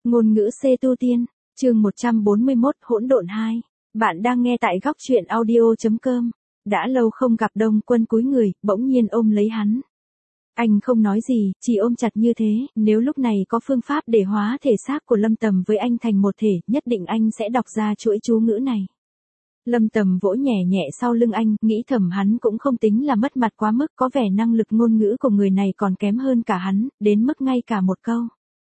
Ngôn ngữ C tu tiên, chương 141 hỗn độn 2. Bạn đang nghe tại góc truyện audio.com. Đã lâu không gặp Đông Quân cúi người, bỗng nhiên ôm lấy hắn. Anh không nói gì, chỉ ôm chặt như thế, nếu lúc này có phương pháp để hóa thể xác của Lâm Tầm với anh thành một thể, nhất định anh sẽ đọc ra chuỗi chú ngữ này. Lâm Tầm vỗ nhẹ nhẹ sau lưng anh, nghĩ thầm hắn cũng không tính là mất mặt quá mức, có vẻ năng lực ngôn ngữ của người này còn kém hơn cả hắn, đến mức ngay cả một câu.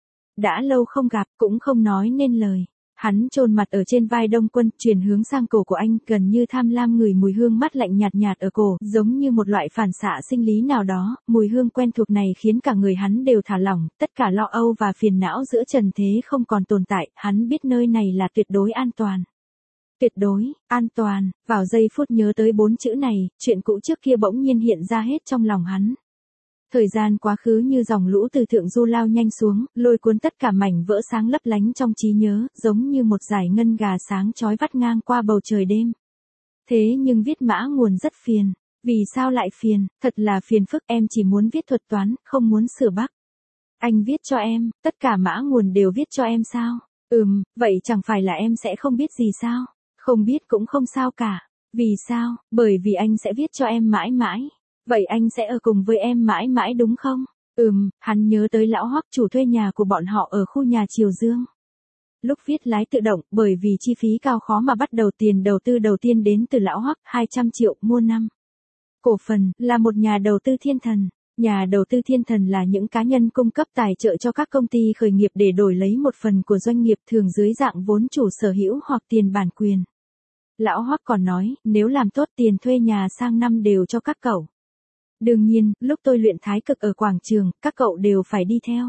Đã lâu không gặp, cũng không nói nên lời. Hắn chôn mặt ở trên vai Đông Quân, chuyển hướng sang cổ của anh, gần như tham lam ngửi mùi hương mát lạnh nhạt nhạt ở cổ, giống như một loại phản xạ sinh lý nào đó, mùi hương quen thuộc này khiến cả người hắn đều thả lỏng, tất cả lo âu và phiền não giữa trần thế không còn tồn tại, hắn biết nơi này là tuyệt đối an toàn. Tuyệt đối, an toàn, vào giây phút nhớ tới 4 chữ này, chuyện cũ trước kia bỗng nhiên hiện ra hết trong lòng hắn. Thời gian quá khứ như dòng lũ từ thượng du lao nhanh xuống, lôi cuốn tất cả mảnh vỡ sáng lấp lánh trong trí nhớ, giống như một dải ngân gà sáng chói vắt ngang qua bầu trời đêm. Thế nhưng viết mã nguồn rất phiền. Vì sao lại phiền? Thật là phiền phức, em chỉ muốn viết thuật toán, không muốn sửa bắc. Anh viết cho em, tất cả mã nguồn đều viết cho em sao? Vậy chẳng phải là em sẽ không biết gì sao? Không biết cũng không sao cả. Vì sao? Bởi vì anh sẽ viết cho em mãi mãi. Vậy anh sẽ ở cùng với em mãi mãi đúng không? Hắn nhớ tới lão Hoắc chủ thuê nhà của bọn họ ở khu nhà Triều Dương. Lúc viết lái tự động, bởi vì chi phí cao khó mà bắt đầu, tiền đầu tư đầu tiên đến từ lão Hoắc, 200 triệu mua năm. Cổ phần, là một nhà đầu tư thiên thần. Nhà đầu tư thiên thần là những cá nhân cung cấp tài trợ cho các công ty khởi nghiệp để đổi lấy một phần của doanh nghiệp, thường dưới dạng vốn chủ sở hữu hoặc tiền bản quyền. Lão Hoắc còn nói, nếu làm tốt tiền thuê nhà sang năm đều cho các cậu. Đương nhiên, lúc tôi luyện thái cực ở quảng trường, các cậu đều phải đi theo.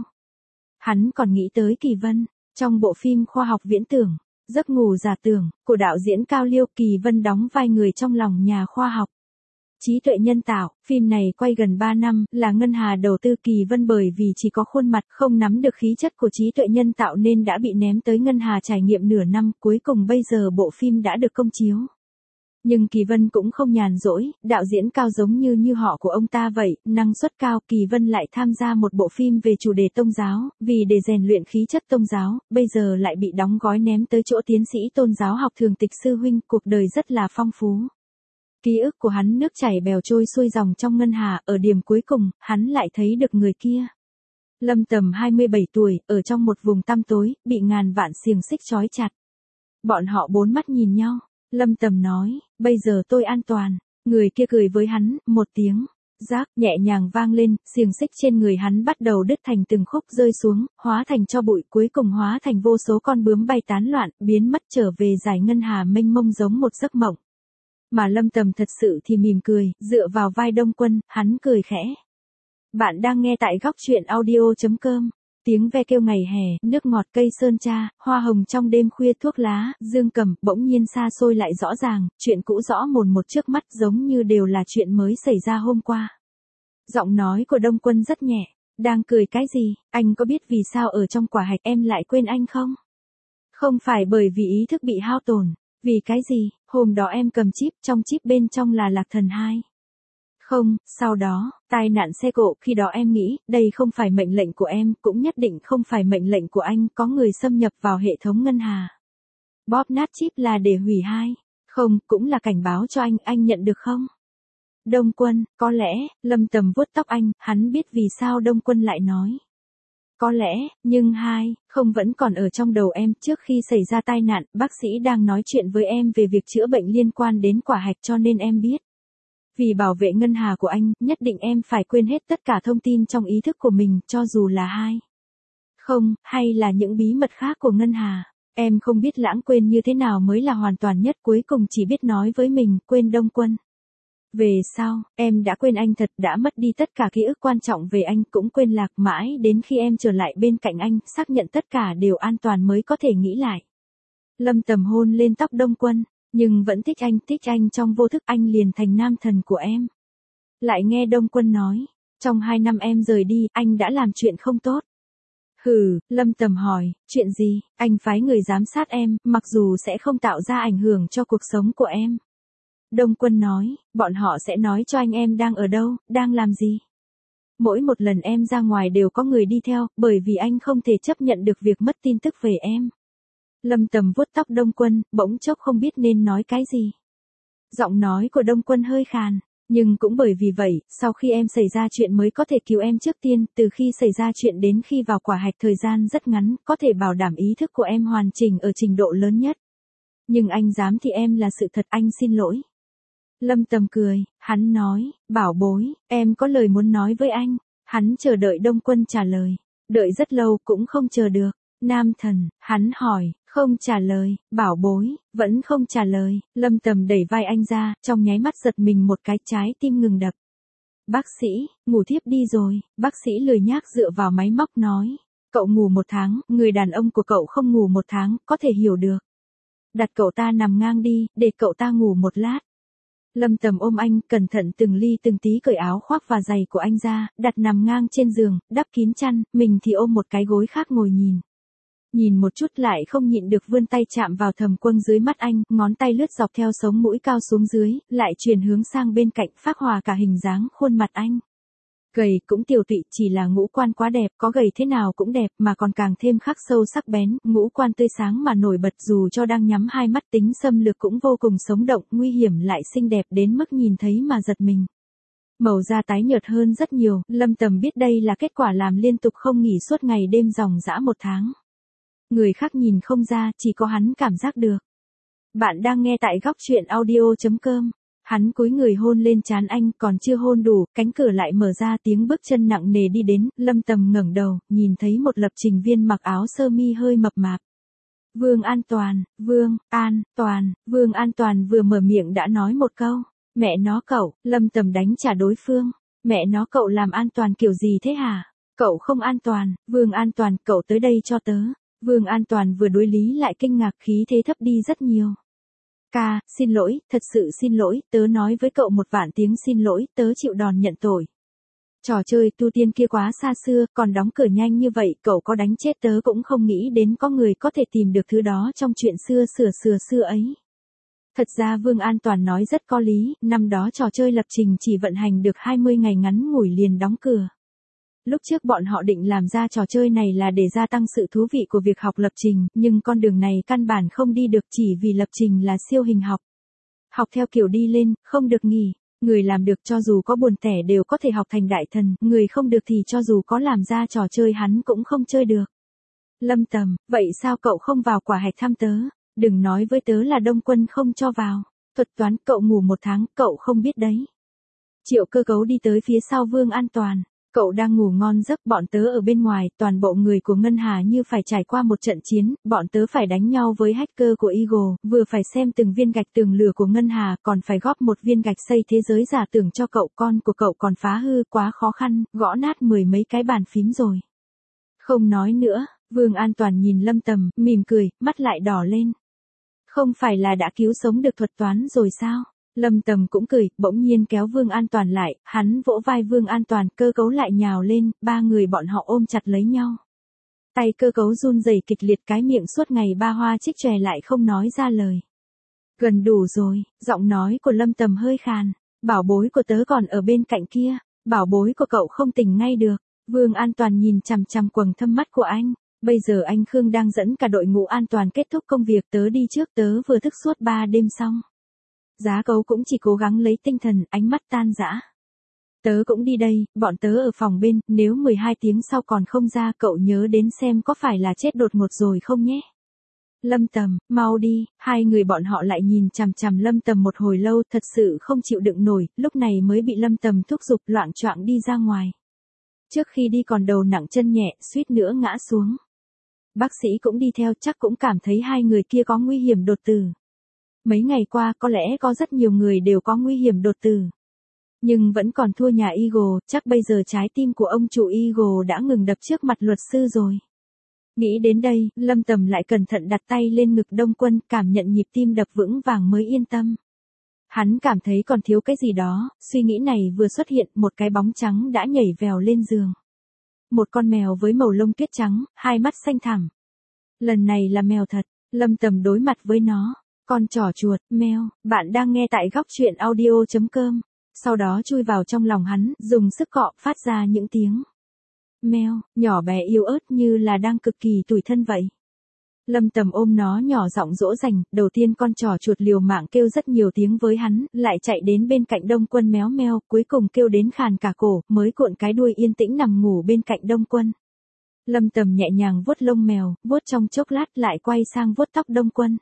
Hắn còn nghĩ tới Kỳ Vân, trong bộ phim khoa học viễn tưởng, Giấc ngủ giả tưởng, của đạo diễn Cao Liêu, Kỳ Vân đóng vai người trong lòng nhà khoa học. Trí tuệ nhân tạo, phim này quay gần 3 năm, là Ngân Hà đầu tư. Kỳ Vân bởi vì chỉ có khuôn mặt, không nắm được khí chất của trí tuệ nhân tạo nên đã bị ném tới Ngân Hà trải nghiệm nửa năm, cuối cùng bây giờ bộ phim đã được công chiếu. Nhưng Kỳ Vân cũng không nhàn rỗi, đạo diễn Cao giống như họ của ông ta vậy, năng suất cao. Kỳ Vân lại tham gia một bộ phim về chủ đề tôn giáo, vì để rèn luyện khí chất tôn giáo, bây giờ lại bị đóng gói ném tới chỗ tiến sĩ tôn giáo học Thường Tịch sư huynh, cuộc đời rất là phong phú. Ký ức của hắn nước chảy bèo trôi xuôi dòng trong Ngân Hà, ở điểm cuối cùng, hắn lại thấy được người kia. Lâm Tầm 27 tuổi, ở trong một vùng tăm tối, bị ngàn vạn xiềng xích trói chặt. Bọn họ bốn mắt nhìn nhau. Lâm Tầm nói, bây giờ tôi an toàn. Người kia cười với hắn, một tiếng rác nhẹ nhàng vang lên, xiềng xích trên người hắn bắt đầu đứt thành từng khúc rơi xuống, hóa thành tro bụi, cuối cùng hóa thành vô số con bướm bay tán loạn, biến mất trở về dải Ngân Hà mênh mông giống một giấc mộng. Mà Lâm Tầm thật sự thì mỉm cười, dựa vào vai Đông Quân, hắn cười khẽ. Bạn đang nghe tại góc truyện audio.com. Tiếng ve kêu ngày hè, nước ngọt cây sơn tra, hoa hồng trong đêm khuya, thuốc lá, dương cầm, bỗng nhiên xa xôi lại rõ ràng, chuyện cũ rõ mồn một trước mắt, giống như đều là chuyện mới xảy ra hôm qua. Giọng nói của Đông Quân rất nhẹ, đang cười cái gì, anh có biết vì sao ở trong quả hạch em lại quên anh không? Không phải bởi vì ý thức bị hao tổn, vì cái gì, hôm đó em cầm chip, trong chip bên trong là Lạc Thần 2. Không, sau đó, tai nạn xe cộ, khi đó em nghĩ, đây không phải mệnh lệnh của em, cũng nhất định không phải mệnh lệnh của anh, có người xâm nhập vào hệ thống Ngân Hà. Bóp nát chip là để hủy 2. Không, cũng là cảnh báo cho anh nhận được không? Đông Quân, có lẽ, Lâm Tầm vuốt tóc anh, hắn biết vì sao Đông Quân lại nói. Có lẽ, nhưng 2, không vẫn còn ở trong đầu em, trước khi xảy ra tai nạn, bác sĩ đang nói chuyện với em về việc chữa bệnh liên quan đến quả hạch cho nên em biết. Vì bảo vệ Ngân Hà của anh, nhất định em phải quên hết tất cả thông tin trong ý thức của mình, cho dù là 2. Không, hay là những bí mật khác của Ngân Hà. Em không biết lãng quên như thế nào mới là hoàn toàn nhất, cuối cùng chỉ biết nói với mình, quên Đông Quân. Về sau, em đã quên anh thật, đã mất đi tất cả ký ức quan trọng về anh, cũng quên Lạc, mãi đến khi em trở lại bên cạnh anh, xác nhận tất cả đều an toàn mới có thể nghĩ lại. Lâm Tầm hôn lên tóc Đông Quân. Nhưng vẫn thích anh trong vô thức, anh liền thành nam thần của em. Lại nghe Đông Quân nói, trong 2 năm em rời đi, anh đã làm chuyện không tốt. Lâm Tầm hỏi, chuyện gì? Anh phái người giám sát em, mặc dù sẽ không tạo ra ảnh hưởng cho cuộc sống của em. Đông Quân nói, bọn họ sẽ nói cho anh em đang ở đâu, đang làm gì. Mỗi một lần em ra ngoài đều có người đi theo, bởi vì anh không thể chấp nhận được việc mất tin tức về em. Lâm Tầm vuốt tóc Đông Quân, bỗng chốc không biết nên nói cái gì. Giọng nói của Đông Quân hơi khàn. Nhưng cũng bởi vì vậy, sau khi em xảy ra chuyện mới có thể cứu em trước tiên, từ khi xảy ra chuyện đến khi vào quả hạch thời gian rất ngắn, có thể bảo đảm ý thức của em hoàn chỉnh ở trình độ lớn nhất. Nhưng anh dám thì em là sự thật, anh xin lỗi. Lâm Tầm cười, hắn nói, bảo bối, em có lời muốn nói với anh. Hắn chờ đợi Đông Quân trả lời. Đợi rất lâu cũng không chờ được. Nam Thần, hắn hỏi, không trả lời, bảo bối, vẫn không trả lời. Lâm Tầm đẩy vai anh ra, trong nháy mắt giật mình một cái, trái tim ngừng đập. Bác sĩ, ngủ thiếp đi rồi. Bác sĩ lười nhác dựa vào máy móc nói. Cậu ngủ 1 tháng, người đàn ông của cậu không ngủ 1 tháng, có thể hiểu được. Đặt cậu ta nằm ngang đi, để cậu ta ngủ 1 lát. Lâm Tầm ôm anh, cẩn thận từng ly từng tí cởi áo khoác và giày của anh ra, đặt nằm ngang trên giường, đắp kín chăn, mình thì ôm một cái gối khác ngồi nhìn. Nhìn một chút lại không nhịn được vươn tay chạm vào thầm quân dưới mắt anh, ngón tay lướt dọc theo sống mũi cao xuống dưới, lại chuyển hướng sang bên cạnh, phác hòa cả hình dáng khuôn mặt anh. Gầy cũng tiều tụy, chỉ là ngũ quan quá đẹp, có gầy thế nào cũng đẹp, mà còn càng thêm khắc sâu sắc bén, ngũ quan tươi sáng mà nổi bật, dù cho đang nhắm hai mắt tính xâm lược cũng vô cùng sống động, nguy hiểm lại xinh đẹp đến mức nhìn thấy mà giật mình. Màu da tái nhợt hơn rất nhiều, Lâm Tầm biết đây là kết quả làm liên tục không nghỉ suốt ngày đêm dòng dã 1 tháng. Người khác nhìn không ra, chỉ có hắn cảm giác được. Bạn đang nghe tại góc truyện audio.com. Hắn cúi người hôn lên trán anh, còn chưa hôn đủ, cánh cửa lại mở ra, tiếng bước chân nặng nề đi đến, Lâm Tầm ngẩng đầu, nhìn thấy một lập trình viên mặc áo sơ mi hơi mập mạp. Vương An Toàn, Vương An Toàn vừa mở miệng đã nói một câu. Mẹ nó cậu, Lâm Tầm đánh trả đối phương. Mẹ nó cậu làm an toàn kiểu gì thế hả? Cậu không an toàn, Vương An Toàn, cậu tới đây cho tớ. Vương An Toàn vừa đối lý lại kinh ngạc, khí thế thấp đi rất nhiều. Ca, xin lỗi, thật sự xin lỗi, tớ nói với cậu 1.000.000 tiếng xin lỗi, tớ chịu đòn nhận tội. Trò chơi tu tiên kia quá xa xưa, còn đóng cửa nhanh như vậy, cậu có đánh chết tớ cũng không nghĩ đến có người có thể tìm được thứ đó trong chuyện xưa ấy. Thật ra Vương An Toàn nói rất có lý, năm đó trò chơi lập trình chỉ vận hành được 20 ngày ngắn ngủi liền đóng cửa. Lúc trước bọn họ định làm ra trò chơi này là để gia tăng sự thú vị của việc học lập trình, nhưng con đường này căn bản không đi được chỉ vì lập trình là siêu hình học. Học theo kiểu đi lên, không được nghỉ. Người làm được cho dù có buồn tẻ đều có thể học thành đại thần, người không được thì cho dù có làm ra trò chơi hắn cũng không chơi được. Lâm Tầm, vậy sao cậu không vào quả hạch thăm tớ? Đừng nói với tớ là Đông Quân không cho vào. Thuật toán, cậu ngủ 1 tháng, cậu không biết đấy. Triệu Cơ Cấu đi tới phía sau Vương An Toàn. Cậu đang ngủ ngon giấc, bọn tớ ở bên ngoài, toàn bộ người của Ngân Hà như phải trải qua một trận chiến, bọn tớ phải đánh nhau với hacker của Eagle, vừa phải xem từng viên gạch tường lửa của Ngân Hà, còn phải góp một viên gạch xây thế giới giả tưởng cho cậu, con của cậu còn phá hư, quá khó khăn, gõ nát 10 mấy cái bàn phím rồi. Không nói nữa, Vương An Toàn nhìn Lâm Tầm, mỉm cười, mắt lại đỏ lên. Không phải là đã cứu sống được thuật toán rồi sao? Lâm Tầm cũng cười, bỗng nhiên kéo Vương An Toàn lại, hắn vỗ vai Vương An Toàn, Cơ Cấu lại nhào lên, 3 người bọn họ ôm chặt lấy nhau. Tay Cơ Cấu run rẩy kịch liệt, cái miệng suốt ngày ba hoa chích chòe lại không nói ra lời. Gần đủ rồi, giọng nói của Lâm Tầm hơi khàn. Bảo bối của tớ còn ở bên cạnh kia, bảo bối của cậu không tỉnh ngay được. Vương An Toàn nhìn chằm chằm quầng thâm mắt của anh. Bây giờ anh Khương đang dẫn cả đội ngũ an toàn kết thúc công việc, tớ đi trước, tớ vừa thức suốt 3 đêm xong. Giá Cấu cũng chỉ cố gắng lấy tinh thần, ánh mắt tan rã. Tớ cũng đi đây, bọn tớ ở phòng bên, nếu 12 tiếng sau còn không ra, cậu nhớ đến xem có phải là chết đột ngột rồi không nhé. Lâm Tầm, mau đi, hai người bọn họ lại nhìn chằm chằm Lâm Tầm một hồi lâu, thật sự không chịu đựng nổi, lúc này mới bị Lâm Tầm thúc giục, loạng choạng đi ra ngoài. Trước khi đi còn đầu nặng chân nhẹ, suýt nữa ngã xuống. Bác sĩ cũng đi theo, chắc cũng cảm thấy hai người kia có nguy hiểm đột tử. Mấy ngày qua có lẽ có rất nhiều người đều có nguy hiểm đột tử. Nhưng vẫn còn thua nhà Eagle, chắc bây giờ trái tim của ông chủ Eagle đã ngừng đập trước mặt luật sư rồi. Nghĩ đến đây, Lâm Tầm lại cẩn thận đặt tay lên ngực Đông Quân, cảm nhận nhịp tim đập vững vàng mới yên tâm. Hắn cảm thấy còn thiếu cái gì đó, suy nghĩ này vừa xuất hiện, một cái bóng trắng đã nhảy vèo lên giường. Một con mèo với màu lông tuyết trắng, hai mắt xanh thẳm. Lần này là mèo thật, Lâm Tầm đối mặt với nó. Con trỏ chuột, mèo, bạn đang nghe tại góc truyện audio.com. Sau đó chui vào trong lòng hắn, dùng sức cọ, phát ra những tiếng meo, nhỏ bé yếu ớt như là đang cực kỳ tủi thân vậy. Lâm Tầm ôm nó nhỏ giọng dỗ dành, đầu tiên con trò chuột liều mạng kêu rất nhiều tiếng với hắn, lại chạy đến bên cạnh Đông Quân méo meo, cuối cùng kêu đến khàn cả cổ, mới cuộn cái đuôi yên tĩnh nằm ngủ bên cạnh Đông Quân. Lâm Tầm nhẹ nhàng vuốt lông mèo, vuốt trong chốc lát lại quay sang vuốt tóc Đông Quân.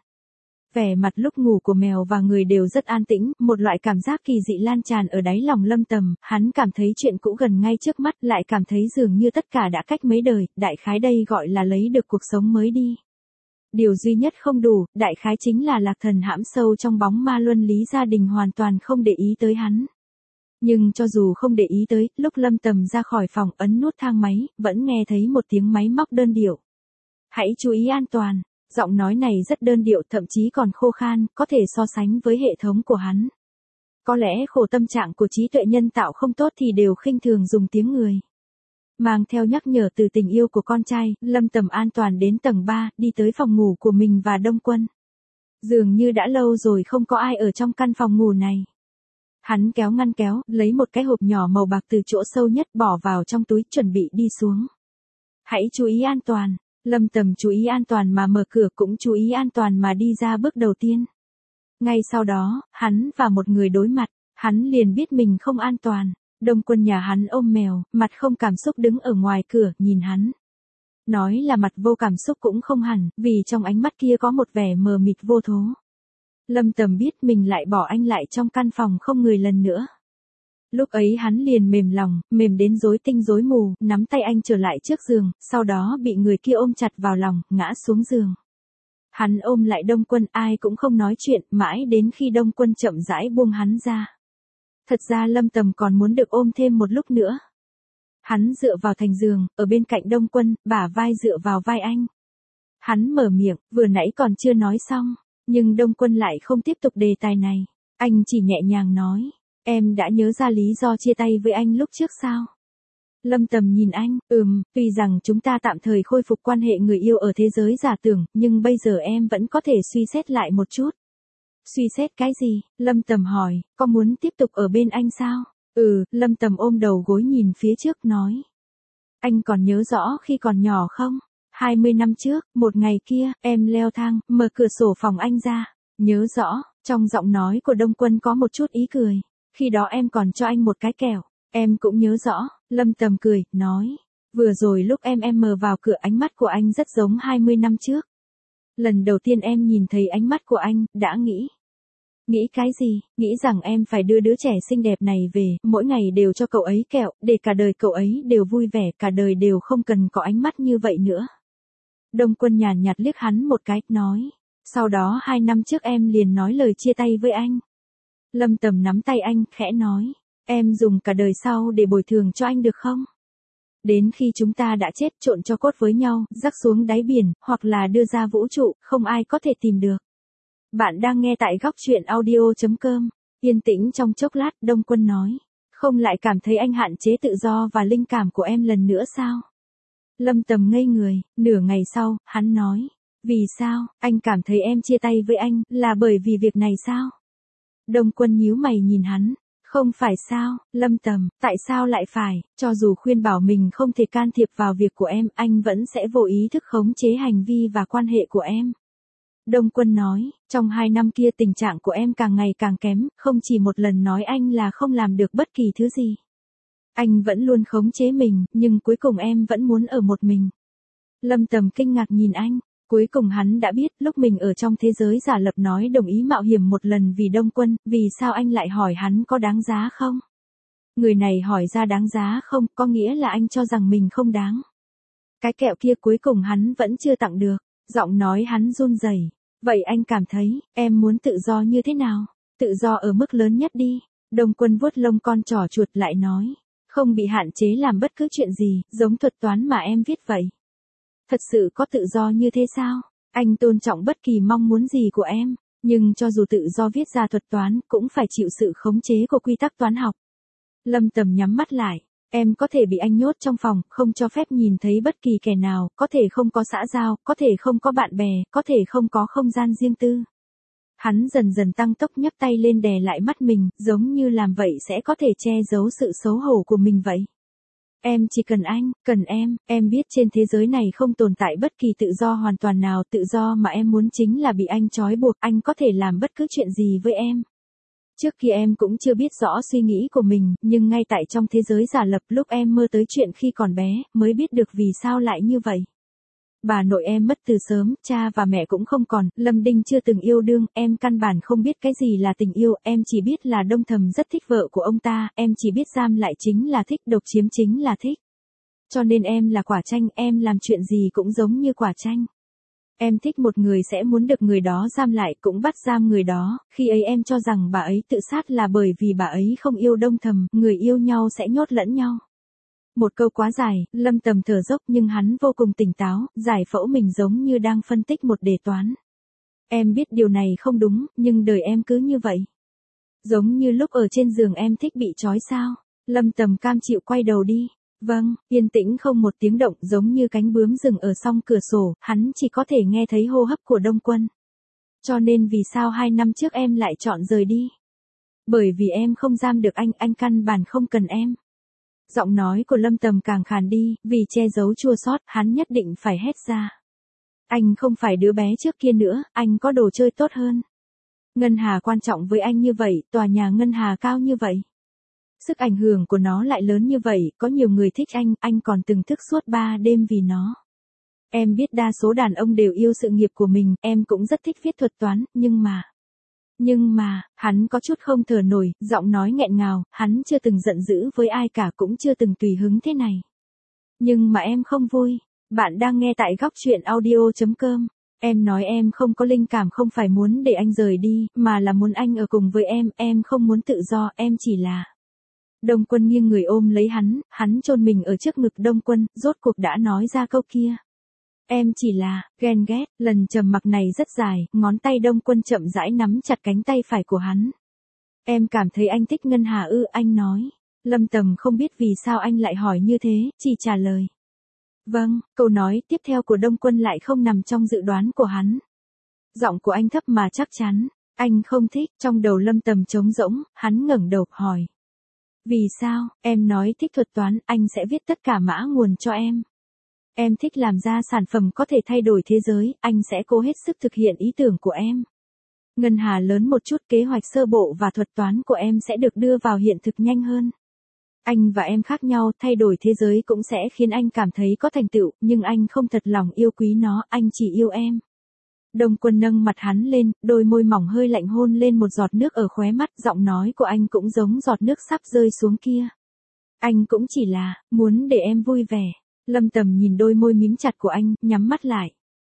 Vẻ mặt lúc ngủ của mèo và người đều rất an tĩnh, một loại cảm giác kỳ dị lan tràn ở đáy lòng Lâm Tầm, hắn cảm thấy chuyện cũ gần ngay trước mắt, lại cảm thấy dường như tất cả đã cách mấy đời, đại khái đây gọi là lấy được cuộc sống mới đi. Điều duy nhất không đủ, đại khái chính là Lạc Thần hãm sâu trong bóng ma luân lý gia đình hoàn toàn không để ý tới hắn. Nhưng cho dù không để ý tới, lúc Lâm Tầm ra khỏi phòng ấn nút thang máy, vẫn nghe thấy một tiếng máy móc đơn điệu. Hãy chú ý an toàn. Giọng nói này rất đơn điệu, thậm chí còn khô khan, có thể so sánh với hệ thống của hắn. Có lẽ khổ tâm trạng của trí tuệ nhân tạo không tốt thì đều khinh thường dùng tiếng người. Mang theo nhắc nhở từ tình yêu của con trai, Lâm Tầm an toàn đến tầng 3, đi tới phòng ngủ của mình và Đông Quân. Dường như đã lâu rồi không có ai ở trong căn phòng ngủ này. Hắn kéo ngăn kéo, lấy một cái hộp nhỏ màu bạc từ chỗ sâu nhất bỏ vào trong túi, chuẩn bị đi xuống. Hãy chú ý an toàn. Lâm Tầm chú ý an toàn mà mở cửa, cũng chú ý an toàn mà đi ra bước đầu tiên. Ngay sau đó, hắn và một người đối mặt, hắn liền biết mình không an toàn. Đông Quân nhà hắn ôm mèo, mặt không cảm xúc đứng ở ngoài cửa, nhìn hắn. Nói là mặt vô cảm xúc cũng không hẳn, vì trong ánh mắt kia có một vẻ mờ mịt vô thố. Lâm Tầm biết mình lại bỏ anh lại trong căn phòng không người lần nữa. Lúc ấy hắn liền mềm lòng, mềm đến rối tinh rối mù, nắm tay anh trở lại trước giường, sau đó bị người kia ôm chặt vào lòng, ngã xuống giường. Hắn ôm lại Đông Quân, ai cũng không nói chuyện, mãi đến khi Đông Quân chậm rãi buông hắn ra. Thật ra Lâm Tầm còn muốn được ôm thêm một lúc nữa. Hắn dựa vào thành giường, ở bên cạnh Đông Quân, bả vai dựa vào vai anh. Hắn mở miệng, vừa nãy còn chưa nói xong, nhưng Đông Quân lại không tiếp tục đề tài này. Anh chỉ nhẹ nhàng nói. Em đã nhớ ra lý do chia tay với anh lúc trước sao? Lâm Tầm nhìn anh, tuy rằng chúng ta tạm thời khôi phục quan hệ người yêu ở thế giới giả tưởng, nhưng bây giờ em vẫn có thể suy xét lại một chút. Suy xét cái gì? Lâm Tầm hỏi, có muốn tiếp tục ở bên anh sao? Lâm Tầm ôm đầu gối nhìn phía trước nói. Anh còn nhớ rõ khi còn nhỏ không? 20 năm trước, một ngày kia, em leo thang, mở cửa sổ phòng anh ra. Nhớ rõ, trong giọng nói của Đông Quân có một chút ý cười. Khi đó em còn cho anh một cái kẹo. Em cũng nhớ rõ. Lâm Tầm cười, nói. Vừa rồi lúc em mở vào cửa, ánh mắt của anh rất giống 20 năm trước. Lần đầu tiên em nhìn thấy ánh mắt của anh, đã nghĩ. Nghĩ cái gì? Nghĩ rằng em phải đưa đứa trẻ xinh đẹp này về, mỗi ngày đều cho cậu ấy kẹo, để cả đời cậu ấy đều vui vẻ, cả đời đều không cần có ánh mắt như vậy nữa. Đông Quân nhàn nhạt liếc hắn một cái, nói. Sau đó 2 năm trước em liền nói lời chia tay với anh. Lâm Tầm nắm tay anh, khẽ nói. Em dùng cả đời sau để bồi thường cho anh được không? Đến khi chúng ta đã chết, trộn cho cốt với nhau, rắc xuống đáy biển, hoặc là đưa ra vũ trụ, không ai có thể tìm được. Bạn đang nghe tại góc truyện audio.com. Yên tĩnh trong chốc lát, Đông Quân nói. Không lại cảm thấy anh hạn chế tự do và linh cảm của em lần nữa sao? Lâm Tầm ngây người, nửa ngày sau, hắn nói. Vì sao, anh cảm thấy em chia tay với anh, là bởi vì việc này sao? Đông Quân nhíu mày nhìn hắn. Không phải sao, Lâm Tầm, tại sao lại phải, cho dù khuyên bảo mình không thể can thiệp vào việc của em, anh vẫn sẽ vô ý thức khống chế hành vi và quan hệ của em. Đông Quân nói, trong 2 năm kia tình trạng của em càng ngày càng kém, không chỉ một lần nói anh là không làm được bất kỳ thứ gì. Anh vẫn luôn khống chế mình, nhưng cuối cùng em vẫn muốn ở một mình. Lâm Tầm kinh ngạc nhìn anh. Cuối cùng hắn đã biết, lúc mình ở trong thế giới giả lập nói đồng ý mạo hiểm một lần vì Đông Quân, vì sao anh lại hỏi hắn có đáng giá không? Người này hỏi ra đáng giá không, có nghĩa là anh cho rằng mình không đáng. Cái kẹo kia cuối cùng hắn vẫn chưa tặng được, giọng nói hắn run rẩy. Vậy anh cảm thấy, em muốn tự do như thế nào? Tự do ở mức lớn nhất đi. Đông Quân vuốt lông con trỏ chuột lại nói. Không bị hạn chế làm bất cứ chuyện gì, giống thuật toán mà em viết vậy. Thật sự có tự do như thế sao? Anh tôn trọng bất kỳ mong muốn gì của em, nhưng cho dù tự do viết ra thuật toán, cũng phải chịu sự khống chế của quy tắc toán học. Lâm Tầm nhắm mắt lại, em có thể bị anh nhốt trong phòng, không cho phép nhìn thấy bất kỳ kẻ nào, có thể không có xã giao, có thể không có bạn bè, có thể không có không gian riêng tư. Hắn dần dần tăng tốc nhấc tay lên đè lại mắt mình, giống như làm vậy sẽ có thể che giấu sự xấu hổ của mình vậy. Em chỉ cần anh, cần em biết trên thế giới này không tồn tại bất kỳ tự do hoàn toàn nào, tự do mà em muốn chính là bị anh trói buộc, anh có thể làm bất cứ chuyện gì với em. Trước kia em cũng chưa biết rõ suy nghĩ của mình, nhưng ngay tại trong thế giới giả lập lúc em mơ tới chuyện khi còn bé, mới biết được vì sao lại như vậy. Bà nội em mất từ sớm, cha và mẹ cũng không còn, Lâm Đinh chưa từng yêu đương, em căn bản không biết cái gì là tình yêu, em chỉ biết là Đông Thầm rất thích vợ của ông ta, em chỉ biết giam lại chính là thích, độc chiếm chính là thích. Cho nên em là quả chanh, em làm chuyện gì cũng giống như quả chanh. Em thích một người sẽ muốn được người đó giam lại, cũng bắt giam người đó, khi ấy em cho rằng bà ấy tự sát là bởi vì bà ấy không yêu Đông Thầm, người yêu nhau sẽ nhốt lẫn nhau. Một câu quá dài, Lâm Tầm thở dốc nhưng hắn vô cùng tỉnh táo, giải phẫu mình giống như đang phân tích một đề toán. Em biết điều này không đúng, nhưng đời em cứ như vậy. Giống như lúc ở trên giường em thích bị trói sao. Lâm Tầm cam chịu quay đầu đi. Vâng, yên tĩnh không một tiếng động, giống như cánh bướm rừng ở song cửa sổ, hắn chỉ có thể nghe thấy hô hấp của Đông Quân. Cho nên vì sao 2 năm trước em lại chọn rời đi? Bởi vì em không giam được anh căn bản không cần em. Giọng nói của Lâm Tầm càng khàn đi, vì che giấu chua xót, hắn nhất định phải hét ra. Anh không phải đứa bé trước kia nữa, anh có đồ chơi tốt hơn. Ngân Hà quan trọng với anh như vậy, tòa nhà Ngân Hà cao như vậy. Sức ảnh hưởng của nó lại lớn như vậy, có nhiều người thích anh còn từng thức suốt 3 đêm vì nó. Em biết đa số đàn ông đều yêu sự nghiệp của mình, em cũng rất thích viết thuật toán, nhưng mà, hắn có chút không thở nổi, giọng nói nghẹn ngào, hắn chưa từng giận dữ với ai cả, cũng chưa từng tùy hứng thế này. Nhưng mà em không vui. Bạn đang nghe tại góc truyện audio.com. Em nói em không có linh cảm, không phải muốn để anh rời đi, mà là muốn anh ở cùng với em không muốn tự do, em chỉ là... Đông Quân nghiêng người ôm lấy hắn chôn mình ở trước ngực Đông Quân, rốt cuộc đã nói ra câu kia. Em chỉ là, ghen ghét, lần trầm mặc này rất dài, ngón tay Đông Quân chậm rãi nắm chặt cánh tay phải của hắn. Em cảm thấy anh thích Ngân Hà ư, anh nói. Lâm Tầm không biết vì sao anh lại hỏi như thế, chỉ trả lời. Vâng, câu nói tiếp theo của Đông Quân lại không nằm trong dự đoán của hắn. Giọng của anh thấp mà chắc chắn, anh không thích, trong đầu Lâm Tầm trống rỗng, hắn ngẩng đầu, hỏi. Vì sao, em nói thích thuật toán, anh sẽ viết tất cả mã nguồn cho em. Em thích làm ra sản phẩm có thể thay đổi thế giới, anh sẽ cố hết sức thực hiện ý tưởng của em. Ngân Hà lớn một chút, kế hoạch sơ bộ và thuật toán của em sẽ được đưa vào hiện thực nhanh hơn. Anh và em khác nhau, thay đổi thế giới cũng sẽ khiến anh cảm thấy có thành tựu, nhưng anh không thật lòng yêu quý nó, anh chỉ yêu em. Đông Quân nâng mặt hắn lên, đôi môi mỏng hơi lạnh hôn lên một giọt nước ở khóe mắt, giọng nói của anh cũng giống giọt nước sắp rơi xuống kia. Anh cũng chỉ là, muốn để em vui vẻ. Lâm Tầm nhìn đôi môi mím chặt của anh, nhắm mắt lại.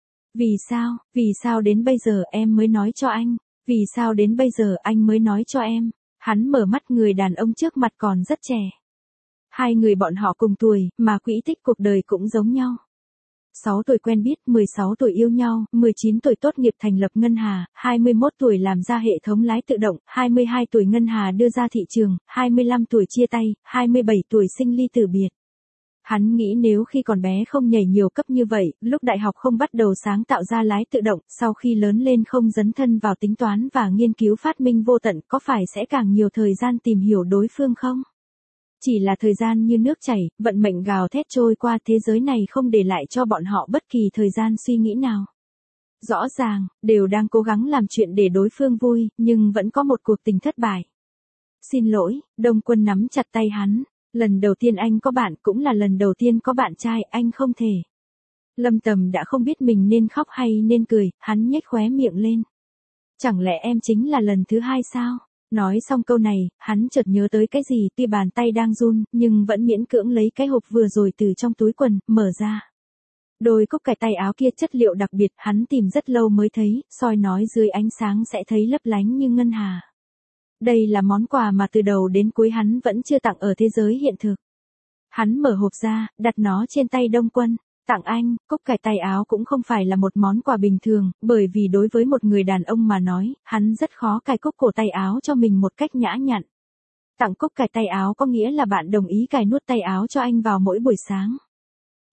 Vì sao đến bây giờ em mới nói cho anh? Vì sao đến bây giờ anh mới nói cho em? Hắn mở mắt, người đàn ông trước mặt còn rất trẻ. Hai người bọn họ cùng tuổi, mà quỹ tích cuộc đời cũng giống nhau. 6 tuổi quen biết, 16 tuổi yêu nhau, 19 tuổi tốt nghiệp thành lập Ngân Hà, 21 tuổi làm ra hệ thống lái tự động, 22 tuổi Ngân Hà đưa ra thị trường, 25 tuổi chia tay, 27 tuổi sinh ly tử biệt. Hắn nghĩ nếu khi còn bé không nhảy nhiều cấp như vậy, lúc đại học không bắt đầu sáng tạo ra lái tự động, sau khi lớn lên không dấn thân vào tính toán và nghiên cứu phát minh vô tận, có phải sẽ càng nhiều thời gian tìm hiểu đối phương không? Chỉ là thời gian như nước chảy, vận mệnh gào thét trôi qua, thế giới này không để lại cho bọn họ bất kỳ thời gian suy nghĩ nào. Rõ ràng, đều đang cố gắng làm chuyện để đối phương vui, nhưng vẫn có một cuộc tình thất bại. Xin lỗi, Đông Quân nắm chặt tay hắn. Lần đầu tiên anh có bạn, cũng là lần đầu tiên có bạn trai, anh không thể. Lâm Tầm đã không biết mình nên khóc hay nên cười, hắn nhếch khóe miệng lên. Chẳng lẽ em chính là lần thứ 2 sao? Nói xong câu này, hắn chợt nhớ tới cái gì, tuy bàn tay đang run, nhưng vẫn miễn cưỡng lấy cái hộp vừa rồi từ trong túi quần, mở ra. Đôi cúc cài tay áo kia chất liệu đặc biệt, hắn tìm rất lâu mới thấy, soi nói dưới ánh sáng sẽ thấy lấp lánh như ngân hà. Đây là món quà mà từ đầu đến cuối hắn vẫn chưa tặng ở thế giới hiện thực. Hắn mở hộp ra, đặt nó trên tay Đông Quân. Tặng anh, cúc cài tay áo cũng không phải là một món quà bình thường, bởi vì đối với một người đàn ông mà nói, hắn rất khó cài cúc cổ tay áo cho mình một cách nhã nhặn. Tặng cúc cài tay áo có nghĩa là bạn đồng ý cài nút tay áo cho anh vào mỗi buổi sáng.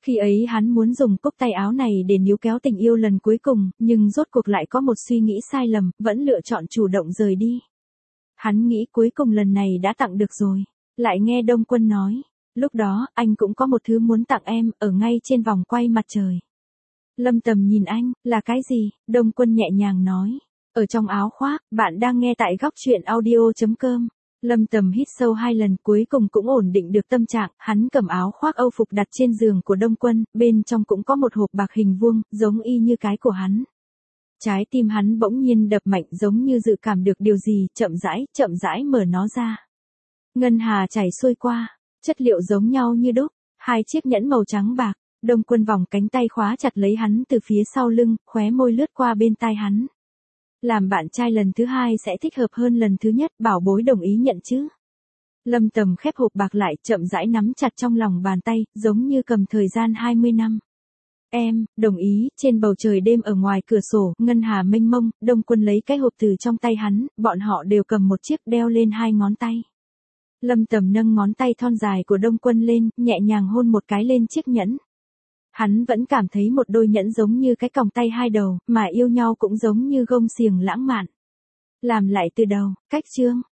Khi ấy hắn muốn dùng cúc tay áo này để níu kéo tình yêu lần cuối cùng, nhưng rốt cuộc lại có một suy nghĩ sai lầm, vẫn lựa chọn chủ động rời đi. Hắn nghĩ cuối cùng lần này đã tặng được rồi. Lại nghe Đông Quân nói, lúc đó, anh cũng có một thứ muốn tặng em, ở ngay trên vòng quay mặt trời. Lâm Tầm nhìn anh, là cái gì? Đông Quân nhẹ nhàng nói, ở trong áo khoác, bạn đang nghe tại góc truyện audio.com. Lâm Tầm hít sâu 2 lần cuối cùng cũng ổn định được tâm trạng, hắn cầm áo khoác Âu phục đặt trên giường của Đông Quân, bên trong cũng có một hộp bạc hình vuông, giống y như cái của hắn. Trái tim hắn bỗng nhiên đập mạnh giống như dự cảm được điều gì, chậm rãi mở nó ra. Ngân hà chảy xuôi qua, chất liệu giống nhau như đúc, 2 chiếc nhẫn màu trắng bạc. Đông Quân vòng cánh tay khóa chặt lấy hắn từ phía sau lưng, khóe môi lướt qua bên tai hắn. Làm bạn trai lần thứ 2 sẽ thích hợp hơn lần thứ nhất, bảo bối đồng ý nhận chứ. Lâm Tầm khép hộp bạc lại, chậm rãi nắm chặt trong lòng bàn tay, giống như cầm thời gian 20 năm. Em, đồng ý. Trên bầu trời đêm ở ngoài cửa sổ, ngân hà mênh mông, Đông Quân lấy cái hộp từ trong tay hắn, bọn họ đều cầm một chiếc đeo lên 2 ngón tay. Lâm Tầm nâng ngón tay thon dài của Đông Quân lên, nhẹ nhàng hôn một cái lên chiếc nhẫn. Hắn vẫn cảm thấy một đôi nhẫn giống như cái còng tay 2 đầu, mà yêu nhau cũng giống như gông xiềng lãng mạn. Làm lại từ đầu, cách chương.